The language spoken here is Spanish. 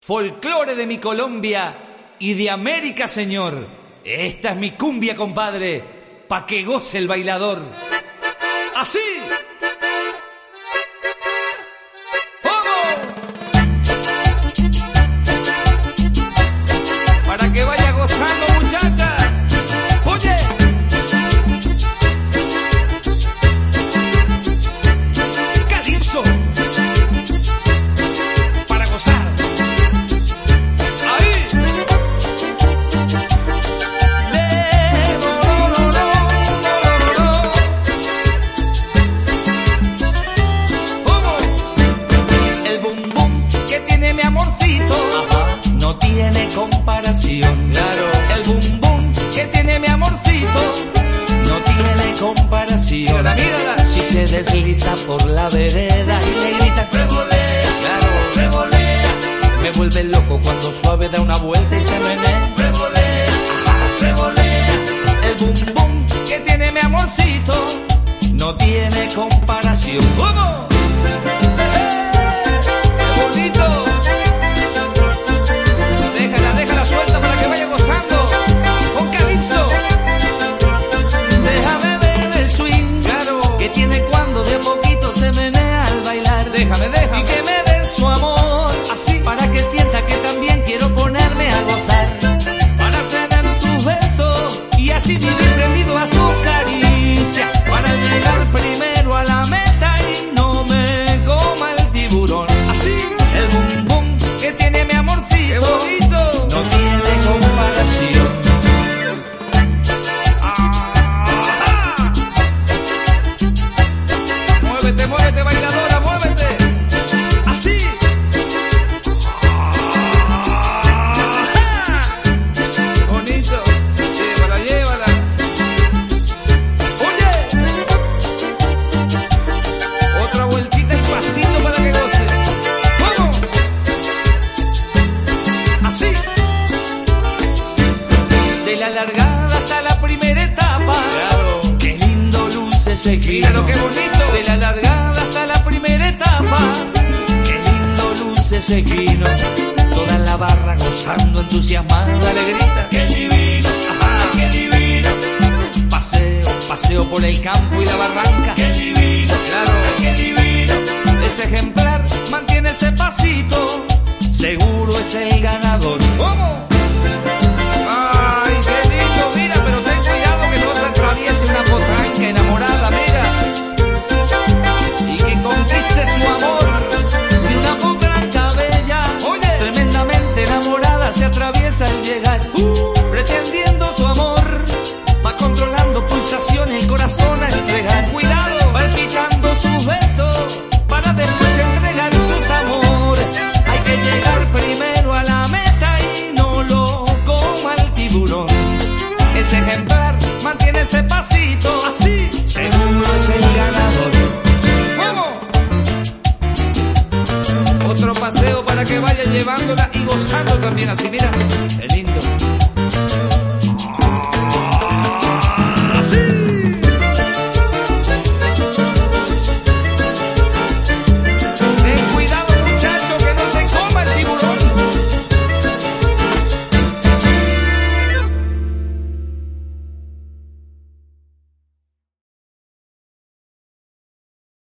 folclore de mi Colombia y de América, señor. Esta es mi cumbia, compadre, pa' que goce el bailador. ¡Así! Para que vaya gozando, muchacha. Oye, calipso, para gozar. Ahí. El bum bum que tiene mi amorcito, ajá, no tiene comparación. Claro. El bum bum que tiene mi amorcito no tiene comparación. Mírala, mírala. Si se desliza por la vereda y le grita revolea, claro, revolea, me vuelve loco cuando suave da una vuelta y se menea. Revolea, ajá, revolea. El bum bum que tiene mi amorcito no tiene comparación. ¿Cómo? Déjala suelta para que vaya gozando con calipso. Déjame ver el swing, claro, que tiene cuando de poquito se menea al bailar. Déjame. Y que me dé su amor, así, para que sienta que también quiero ponerme a gozar. Para tener sus besos y así vivir rendido a su caricia. Para llegar primero a la meta y no me coma el tiburón. Así, el bum bum que tiene mi amorcito, qué bonito, no tiene comparación. Muévete, muévete, bailadora, muévete. Así. Bonito. Llévala, llévala. Oye. Otra vueltita en pasito para que goce. ¡Vamos! Así. De la largada hasta la primera etapa. Claro. Qué lindo luce ese giro. Mira lo que bonito. De la largada hasta la primera etapa. Qué lindo luce ese giro. Toda la barra gozando, entusiasmada, le grita. Qué divino, ajá, qué divino. Paseo por el campo y la barranca. Qué divino, claro, qué divino. Ese ejemplar mantiene ese pasito. Seguro es el ganador. ¿Cómo? Ay, qué lindo, mira, pero ten cuidado que no se atraviese una potranca enamorada, mira. Y que conquiste su amor. Si una potranca bella, oye, tremendamente enamorada, se atraviesa al llegar, pretendiendo su amor, va controlando pulsaciones, el corazón a entregar. Cuidado, palpitando sus besos, para después entregar sus amores. Hay que llegar primero a la meta y no lo coma el tiburón. Ese ejemplar mantiene ese pasito, así, seguro es el ganador. ¡Vamos! Otro paseo para que vaya llevándola y gozando también, así, mira.